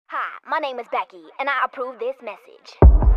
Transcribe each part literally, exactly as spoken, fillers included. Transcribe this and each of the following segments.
Hi, my name is Becky, and I approve this message.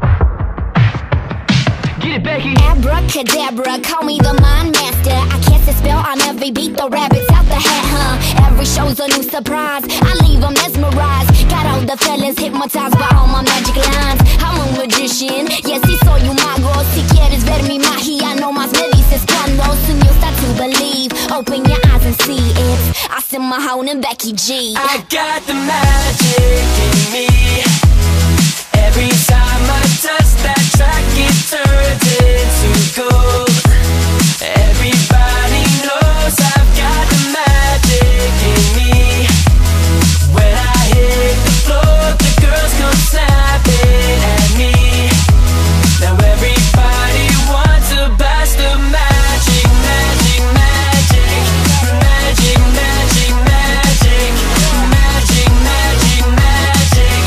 Get it, Becky! Abracadabra, call me the mind master. I cast a spell on every beat, the rabbits out the hat, huh? Every show's a new surprise, I leave them mesmerized. Got all the fellas hypnotized by all my magic lines. I'm a magician, yes, y soy un mago. Si quieres ver mi magia, no más me dices cuando. Soon you'll start to believe, open your eyes and see it. I send my hoe and Becky G. I got the magic in me. Every time I touch that track, it turns into gold. Everybody knows I've got the magic in me. When I hit the floor, the girls come snapping at me. Now everybody wants to blast the magic, magic, magic, magic, magic, magic, magic, magic, magic.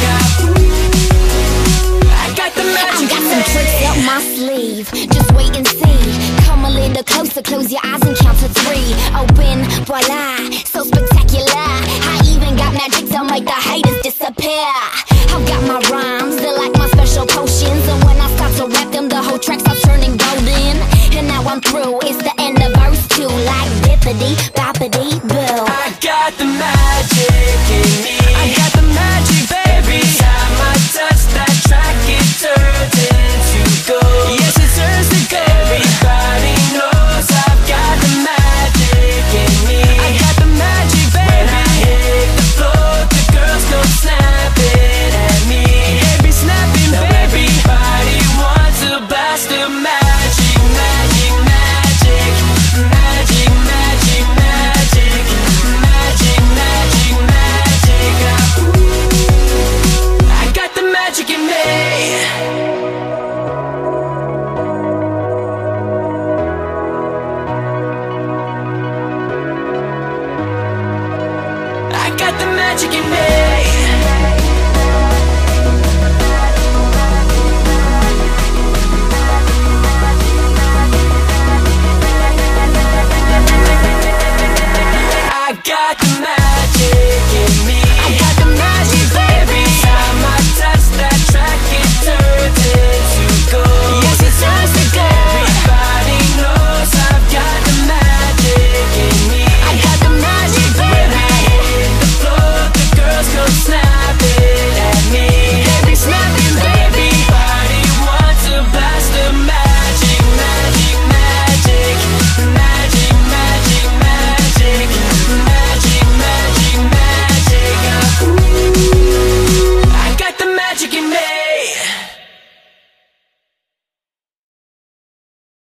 I got the magic. I got some tricks up my sleeve, just wait and see. Come a little closer, close your eyes and count to three. Open, voila, so spectacular. I even got magic to make the haters disappear. I've got my rhymes, they're like my special potions. And when I start to rap them, the whole track starts turning golden. And now I'm through, it's the end of verse two. Like bippity, boppity, boo. I got the magic in me. I got the magic, baby! Every time I touch that track, it turns into gold. Yes, it turns to gold. Everybody knows I've got the magic in me. I got the magic, When I baby! hit the floor, the girls come snapping at me. They be snapping, Now baby! everybody wants to blast the magic, magic, magic, magic, magic, magic, magic, magic, magic. I got the magic in me. I got the magic in me.